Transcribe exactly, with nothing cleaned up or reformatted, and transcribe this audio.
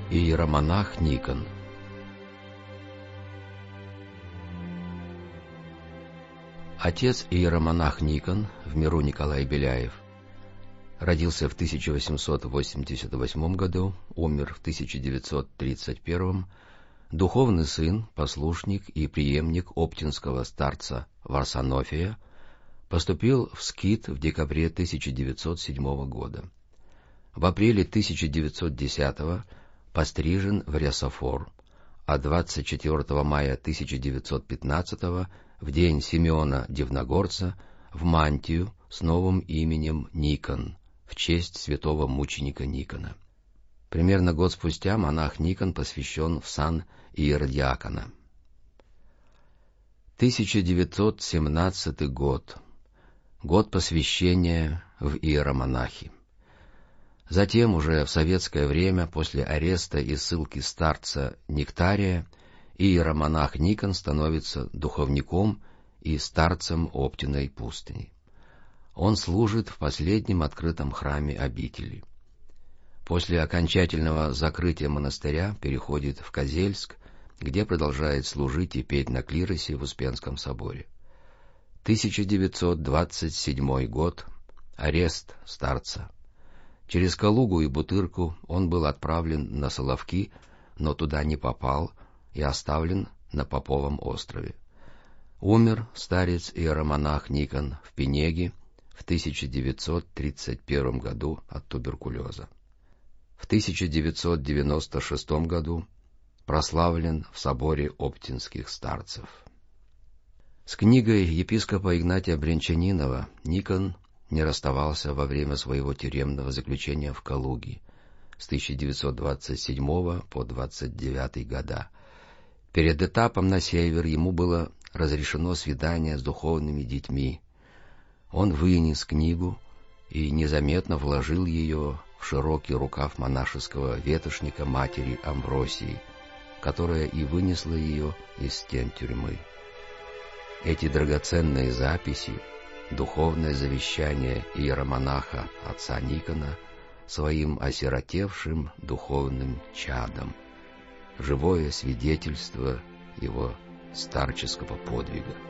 Иеромонах Никон. Отец иеромонах Никон, в миру Николай Беляев, родился в тысяча восемьсот восемьдесят восьмом году, умер в тысяча девятьсот тридцать первом, духовный сын, послушник и преемник оптинского старца Варсонофия, поступил в скит в декабре тысяча девятьсот седьмого года. В апреле тысяча девятьсот десятого пострижен в Рясофор, а двадцать четвёртого мая тысяча девятьсот пятнадцатого, в день Симеона Дивногорца, в мантию с новым именем Никон, в честь святого мученика Никона. Примерно год спустя монах Никон посвящен в сан иеродиакона. тысяча девятьсот семнадцатый год. Год посвящения в иеромонахи. Затем, уже в советское время, после ареста и ссылки старца Нектария, иеромонах Никон становится духовником и старцем Оптиной пустыни. Он служит в последнем открытом храме обители. После окончательного закрытия монастыря переходит в Козельск, где продолжает служить и петь на клиросе в Успенском соборе. тысяча девятьсот двадцать седьмой год. Арест старца. Через Калугу и Бутырку он был отправлен на Соловки, но туда не попал и оставлен на Поповом острове. Умер старец иеромонах Никон в Пенеге в тысяча девятьсот тридцать первом году от туберкулеза. В тысяча девятьсот девяносто шестом году прославлен в соборе оптинских старцев. С книгой епископа Игнатия Брянчанинова Никон не расставался во время своего тюремного заключения в Калуге с тысяча девятьсот двадцать седьмого по двадцать девятый года. Перед этапом на север ему было разрешено свидание с духовными детьми. Он вынес книгу и незаметно вложил ее в широкий рукав монашеского ветошника матери Амвросии, которая и вынесла ее из стен тюрьмы. Эти драгоценные записи — духовное завещание иеромонаха отца Никона своим осиротевшим духовным чадом, живое свидетельство его старческого подвига.